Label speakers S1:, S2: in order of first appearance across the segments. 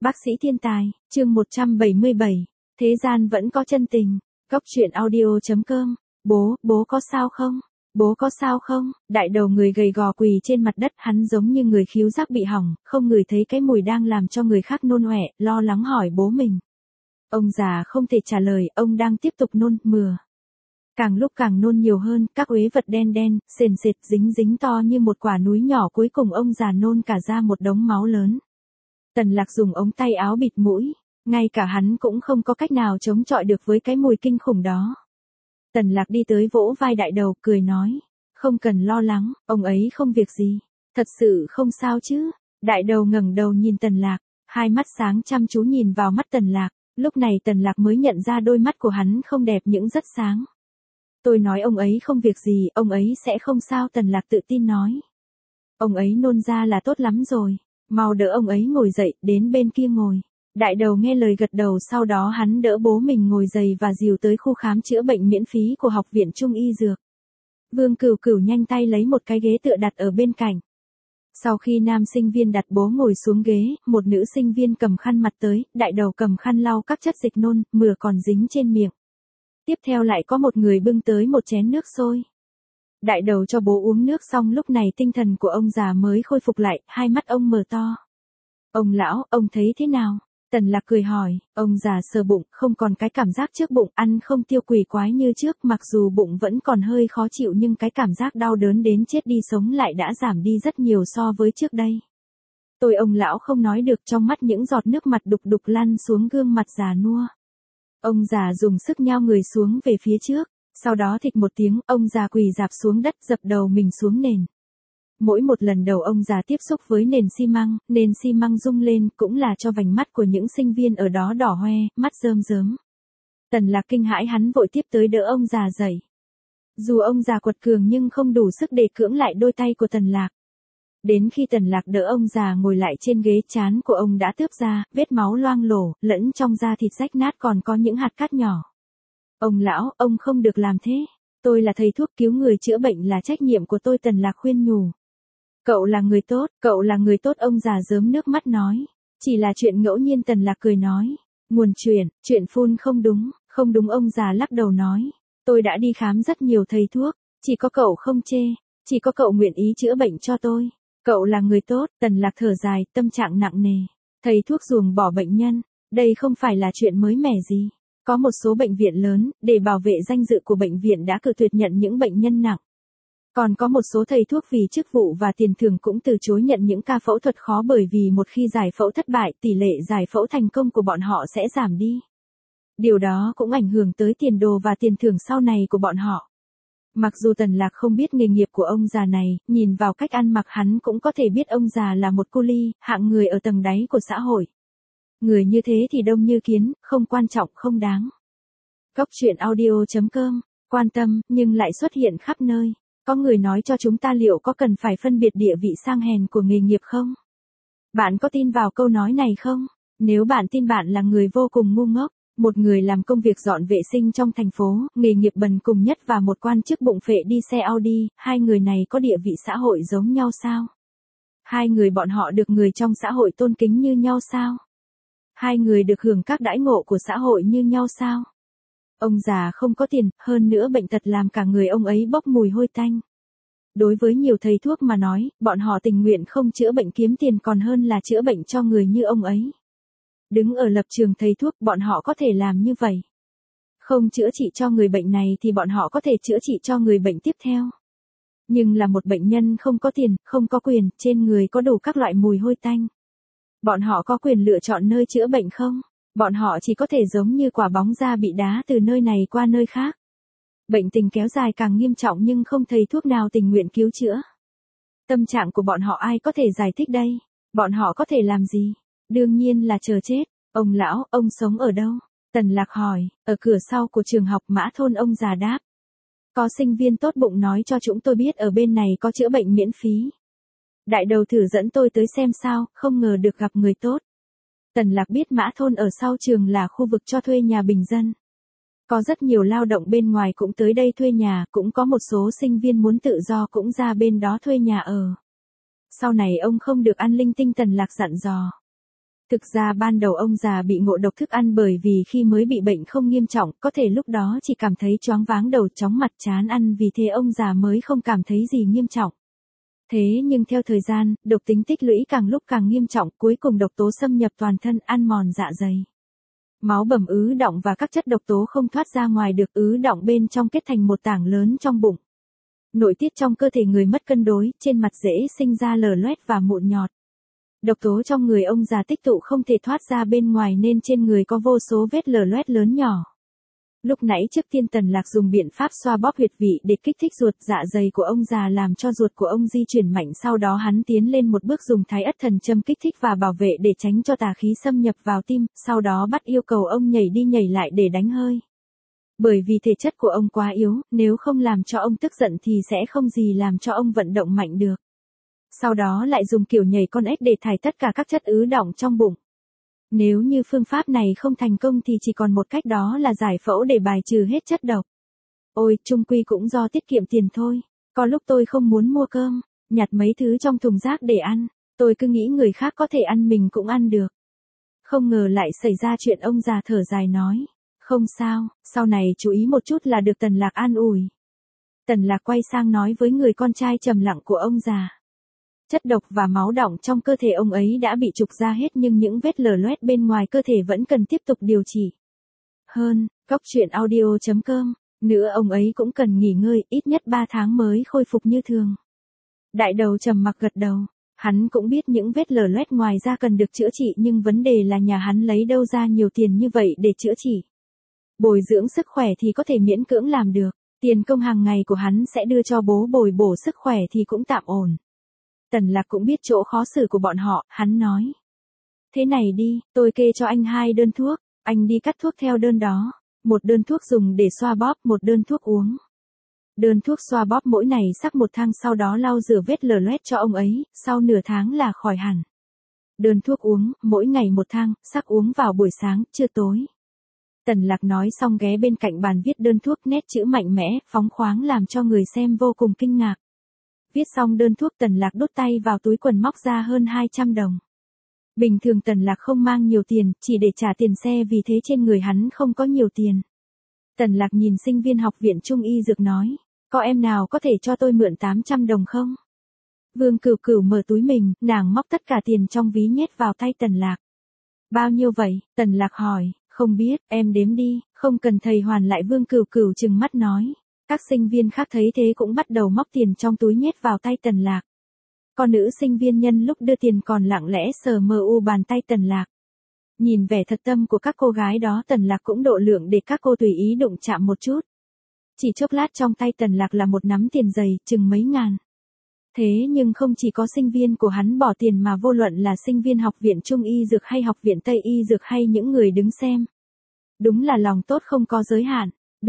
S1: Bác sĩ thiên tài, chương 177. Thế gian vẫn có chân tình. Góc truyện audio.com. Bố có sao không? Bố có sao không? Đại đầu người gầy gò quỳ trên mặt đất, hắn giống như người khứu giác bị hỏng, không ngửi thấy cái mùi đang làm cho người khác nôn ọe, lo lắng hỏi bố mình. Ông già không thể trả lời, ông đang tiếp tục nôn mửa. Càng lúc càng nôn nhiều hơn, các uế vật đen đen, sền sệt, dính dính to như một quả núi nhỏ, cuối cùng ông già nôn cả ra một đống máu lớn. Tần Lạc dùng ống tay áo bịt mũi, ngay cả hắn cũng không có cách nào chống chọi được với cái mùi kinh khủng đó. Tần Lạc đi tới vỗ vai đại đầu, cười nói, không cần lo lắng, ông ấy không việc gì, thật sự không sao chứ. Đại đầu ngẩng đầu nhìn Tần Lạc, hai mắt sáng chăm chú nhìn vào mắt Tần Lạc, lúc này Tần Lạc mới nhận ra đôi mắt của hắn không đẹp những rất sáng. Tôi nói ông ấy không việc gì, ông ấy sẽ không sao, Tần Lạc tự tin nói. Ông ấy nôn ra là tốt lắm rồi, mau đỡ ông ấy ngồi dậy, đến bên kia ngồi. Đại đầu nghe lời gật đầu, sau đó hắn đỡ bố mình ngồi dậy và dìu tới khu khám chữa bệnh miễn phí của Học viện Trung y Dược. Vương Cửu Cửu nhanh tay lấy một cái ghế tựa đặt ở bên cạnh. Sau khi nam sinh viên đặt bố ngồi xuống ghế, một nữ sinh viên cầm khăn mặt tới, đại đầu cầm khăn lau các chất dịch nôn, mửa còn dính trên miệng. Tiếp theo lại có một người bưng tới một chén nước sôi. Đại đầu cho bố uống nước xong, lúc này tinh thần của ông già mới khôi phục lại, hai mắt ông mở to. Ông lão, ông thấy thế nào? Tần Lạc cười hỏi, ông già sờ bụng, không còn cái cảm giác trước bụng, ăn không tiêu quỷ quái như trước, mặc dù bụng vẫn còn hơi khó chịu nhưng cái cảm giác đau đớn đến chết đi sống lại đã giảm đi rất nhiều so với trước đây. Ông lão không nói được, trong mắt những giọt nước mặt đục đục lăn xuống gương mặt già nua. Ông già dùng sức nhao người xuống về phía trước, sau đó thịch một tiếng, ông già quỳ rạp xuống đất, dập đầu mình xuống nền. Mỗi một lần đầu ông già tiếp xúc với nền xi măng rung lên, cũng là cho vành mắt của những sinh viên ở đó đỏ hoe, mắt rơm rớm. Tần Lạc kinh hãi, hắn vội tiếp tới đỡ ông già dậy. Dù ông già quật cường nhưng không đủ sức để cưỡng lại đôi tay của Tần Lạc. Đến khi Tần Lạc đỡ ông già ngồi lại trên ghế, trán của ông đã tướp ra, vết máu loang lổ, lẫn trong da thịt rách nát còn có những hạt cát nhỏ. Ông lão, ông không được làm thế. Tôi là thầy thuốc, cứu người chữa bệnh là trách nhiệm của tôi, Tần Lạc khuyên nhủ. Cậu là người tốt, ông già rớm nước mắt nói. Chỉ là chuyện ngẫu nhiên, Tần Lạc cười nói. Nguồn chuyện phun không đúng, ông già lắc đầu nói. Tôi đã đi khám rất nhiều thầy thuốc, chỉ có cậu không chê, chỉ có cậu nguyện ý chữa bệnh cho tôi. Cậu là người tốt, Tần Lạc thở dài, tâm trạng nặng nề. Thầy thuốc ruồng bỏ bệnh nhân, đây không phải là chuyện mới mẻ gì. Có một số bệnh viện lớn, để bảo vệ danh dự của bệnh viện đã cự tuyệt nhận những bệnh nhân nặng. Còn có một số thầy thuốc vì chức vụ và tiền thưởng cũng từ chối nhận những ca phẫu thuật khó, bởi vì một khi giải phẫu thất bại, tỷ lệ giải phẫu thành công của bọn họ sẽ giảm đi. Điều đó cũng ảnh hưởng tới tiền đồ và tiền thưởng sau này của bọn họ. Mặc dù Tần Lạc không biết nghề nghiệp của ông già này, nhìn vào cách ăn mặc hắn cũng có thể biết ông già là một cu li, hạng người ở tầng đáy của xã hội. Người như thế thì đông như kiến, không quan trọng, không đáng. Góc truyện audio.com, quan tâm, nhưng lại xuất hiện khắp nơi. Có người nói cho chúng ta liệu có cần phải phân biệt địa vị sang hèn của nghề nghiệp không? Bạn có tin vào câu nói này không? Nếu bạn tin, bạn là người vô cùng ngu ngốc. Một người làm công việc dọn vệ sinh trong thành phố, nghề nghiệp bần cùng nhất, và một quan chức bụng phệ đi xe Audi, hai người này có địa vị xã hội giống nhau sao? Hai người bọn họ được người trong xã hội tôn kính như nhau sao? Hai người được hưởng các đãi ngộ của xã hội như nhau sao? Ông già không có tiền, hơn nữa bệnh tật làm cả người ông ấy bốc mùi hôi tanh. Đối với nhiều thầy thuốc mà nói, bọn họ tình nguyện không chữa bệnh kiếm tiền còn hơn là chữa bệnh cho người như ông ấy. Đứng ở lập trường thầy thuốc, bọn họ có thể làm như vậy. Không chữa trị cho người bệnh này thì bọn họ có thể chữa trị cho người bệnh tiếp theo. Nhưng là một bệnh nhân không có tiền, không có quyền, trên người có đủ các loại mùi hôi tanh. Bọn họ có quyền lựa chọn nơi chữa bệnh không? Bọn họ chỉ có thể giống như quả bóng ra bị đá từ nơi này qua nơi khác. Bệnh tình kéo dài càng nghiêm trọng nhưng không thầy thuốc nào tình nguyện cứu chữa. Tâm trạng của bọn họ ai có thể giải thích đây? Bọn họ có thể làm gì? Đương nhiên là chờ chết. Ông lão, ông sống ở đâu? Tần Lạc hỏi. Ở cửa sau của trường học Mã Thôn, ông già đáp. Có sinh viên tốt bụng nói cho chúng tôi biết ở bên này có chữa bệnh miễn phí. Đại đầu thử dẫn tôi tới xem sao, không ngờ được gặp người tốt. Tần Lạc biết Mã Thôn ở sau trường là khu vực cho thuê nhà bình dân. Có rất nhiều lao động bên ngoài cũng tới đây thuê nhà, cũng có một số sinh viên muốn tự do cũng ra bên đó thuê nhà ở. Sau này ông không được ăn linh tinh, Tần Lạc dặn dò. Thực ra ban đầu ông già bị ngộ độc thức ăn bởi vì khi mới bị bệnh không nghiêm trọng, có thể lúc đó chỉ cảm thấy choáng váng đầu chóng mặt chán ăn, vì thế ông già mới không cảm thấy gì nghiêm trọng. Thế nhưng theo thời gian, độc tính tích lũy càng lúc càng nghiêm trọng, cuối cùng độc tố xâm nhập toàn thân, ăn mòn dạ dày. Máu bầm ứ đọng và các chất độc tố không thoát ra ngoài được, ứ đọng bên trong kết thành một tảng lớn trong bụng. Nội tiết trong cơ thể người mất cân đối, trên mặt dễ sinh ra lở loét và mụn nhọt. Độc tố trong người ông già tích tụ không thể thoát ra bên ngoài nên trên người có vô số vết lở loét lớn nhỏ. Lúc nãy trước tiên Tần Lạc dùng biện pháp xoa bóp huyệt vị để kích thích ruột dạ dày của ông già, làm cho ruột của ông di chuyển mạnh, sau đó hắn tiến lên một bước dùng Thái Ất Thần Châm kích thích và bảo vệ để tránh cho tà khí xâm nhập vào tim, sau đó bắt yêu cầu ông nhảy đi nhảy lại để đánh hơi. Bởi vì thể chất của ông quá yếu, nếu không làm cho ông tức giận thì sẽ không gì làm cho ông vận động mạnh được. Sau đó lại dùng kiểu nhảy con ếch để thải tất cả các chất ứ đọng trong bụng. Nếu như phương pháp này không thành công thì chỉ còn một cách, đó là giải phẫu để bài trừ hết chất độc. Ôi, chung quy cũng do tiết kiệm tiền thôi. Có lúc tôi không muốn mua cơm, nhặt mấy thứ trong thùng rác để ăn, tôi cứ nghĩ người khác có thể ăn mình cũng ăn được. Không ngờ lại xảy ra chuyện, ông già thở dài nói. Không sao, sau này chú ý một chút là được, Tần Lạc an ủi. Tần Lạc quay sang nói với người con trai trầm lặng của ông già. Chất độc và máu đọng trong cơ thể ông ấy đã bị trục ra hết, nhưng những vết lở loét bên ngoài cơ thể vẫn cần tiếp tục điều trị. Hơn, Cóc.audio.com, nữa ông ấy cũng cần nghỉ ngơi, ít nhất 3 tháng mới khôi phục như thường. Đại đầu trầm mặc gật đầu, hắn cũng biết những vết lở loét ngoài ra cần được chữa trị, nhưng vấn đề là nhà hắn lấy đâu ra nhiều tiền như vậy để chữa trị. Bồi dưỡng sức khỏe thì có thể miễn cưỡng làm được, tiền công hàng ngày của hắn sẽ đưa cho bố bồi bổ sức khỏe thì cũng tạm ổn. Tần Lạc cũng biết chỗ khó xử của bọn họ, hắn nói. Thế này đi, tôi kê cho anh 2 đơn thuốc, anh đi cắt thuốc theo đơn đó. Một đơn thuốc dùng để xoa bóp, một đơn thuốc uống. Đơn thuốc xoa bóp mỗi ngày sắc 1 thang, sau đó lau rửa vết lở loét cho ông ấy, sau nửa tháng là khỏi hẳn. Đơn thuốc uống, mỗi ngày 1 thang, sắc uống vào buổi sáng, trưa tối. Tần Lạc nói xong ghé bên cạnh bàn viết đơn thuốc, nét chữ mạnh mẽ, phóng khoáng làm cho người xem vô cùng kinh ngạc. Viết xong đơn thuốc, Tần Lạc đút tay vào túi quần móc ra hơn 200 đồng. Bình thường Tần Lạc không mang nhiều tiền, chỉ để trả tiền xe, vì thế trên người hắn không có nhiều tiền. Tần Lạc nhìn sinh viên học viện Trung y dược nói, có em nào có thể cho tôi mượn 800 đồng không? Vương Cửu Cửu mở túi mình, nàng móc tất cả tiền trong ví nhét vào tay Tần Lạc. Bao nhiêu vậy? Tần Lạc hỏi, không biết, em đếm đi, không cần thầy hoàn lại. Vương Cửu Cửu trừng mắt nói. Các sinh viên khác thấy thế cũng bắt đầu móc tiền trong túi nhét vào tay Tần Lạc. Con nữ sinh viên nhân lúc đưa tiền còn lặng lẽ sờ mờ u bàn tay Tần Lạc. Nhìn vẻ thật tâm của các cô gái đó, Tần Lạc cũng độ lượng để các cô tùy ý đụng chạm một chút. Chỉ chốc lát trong tay Tần Lạc là một nắm tiền dày, chừng mấy ngàn. Thế nhưng không chỉ có sinh viên của hắn bỏ tiền, mà vô luận là sinh viên học viện Trung y dược hay học viện Tây y dược hay những người đứng xem. Đúng là lòng tốt không có giới hạn.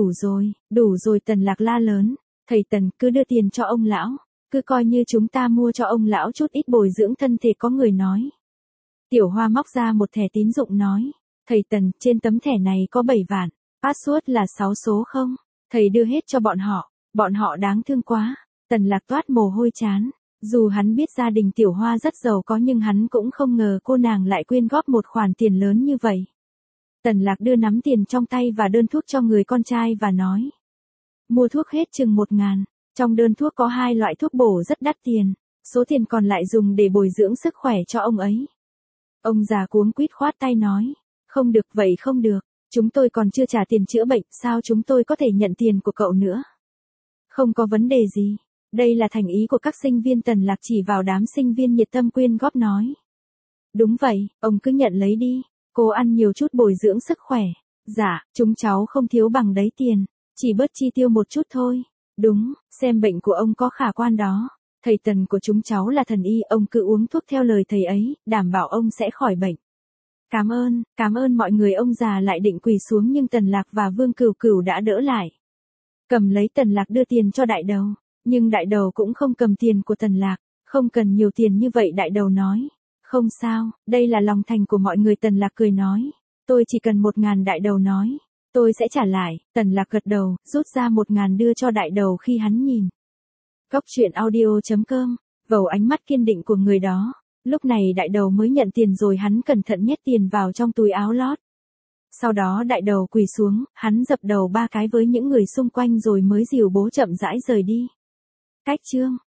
S1: Đủ rồi, Tần Lạc la lớn. Thầy Tần, cứ đưa tiền cho ông lão. Cứ coi như chúng ta mua cho ông lão chút ít bồi dưỡng thân thể. Có người nói. Tiểu Hoa móc ra một thẻ tín dụng nói. Thầy Tần, trên tấm thẻ này có 7 vạn. Password là 6 số không? Thầy đưa hết cho bọn họ đáng thương quá. Tần Lạc toát mồ hôi chán. Dù hắn biết gia đình Tiểu Hoa rất giàu có, nhưng hắn cũng không ngờ cô nàng lại quyên góp một khoản tiền lớn như vậy. Tần Lạc đưa nắm tiền trong tay và đơn thuốc cho người con trai và nói. Mua thuốc hết chừng 1.000. Trong đơn thuốc có 2 loại thuốc bổ rất đắt tiền. Số tiền còn lại dùng để bồi dưỡng sức khỏe cho ông ấy. Ông già cuống quýt khoát tay nói. Không được, vậy không được. Chúng tôi còn chưa trả tiền chữa bệnh, sao chúng tôi có thể nhận tiền của cậu nữa? Không có vấn đề gì. Đây là thành ý của các sinh viên. Tần Lạc chỉ vào đám sinh viên nhiệt tâm quyên góp nói. Đúng vậy, ông cứ nhận lấy đi. Cô ăn nhiều chút bồi dưỡng sức khỏe. Dạ, chúng cháu không thiếu bằng đấy tiền. Chỉ bớt chi tiêu một chút thôi. Đúng, xem bệnh của ông có khả quan đó. Thầy Tần của chúng cháu là thần y, ông cứ uống thuốc theo lời thầy ấy, đảm bảo ông sẽ khỏi bệnh. Cảm ơn mọi người. Ông già lại định quỳ xuống, nhưng Tần Lạc và Vương Cửu Cửu đã đỡ lại. Cầm lấy. Tần Lạc đưa tiền cho đại đầu. Nhưng đại đầu cũng không cầm tiền của Tần Lạc. Không cần nhiều tiền như vậy, đại đầu nói. Không sao, đây là lòng thành của mọi người. Tần Lạc cười nói. Tôi chỉ cần 1.000. Đại đầu nói. Tôi sẽ trả lại. Tần Lạc gật đầu, rút ra 1.000 đưa cho đại đầu. Khi hắn nhìn Cóc.audio.com, vào ánh mắt kiên định của người đó, Lúc này đại đầu mới nhận tiền rồi hắn cẩn thận nhét tiền vào trong túi áo lót. Sau đó đại đầu quỳ xuống, hắn dập đầu 3 cái với những người xung quanh rồi mới dìu bố chậm rãi rời đi. Cách chương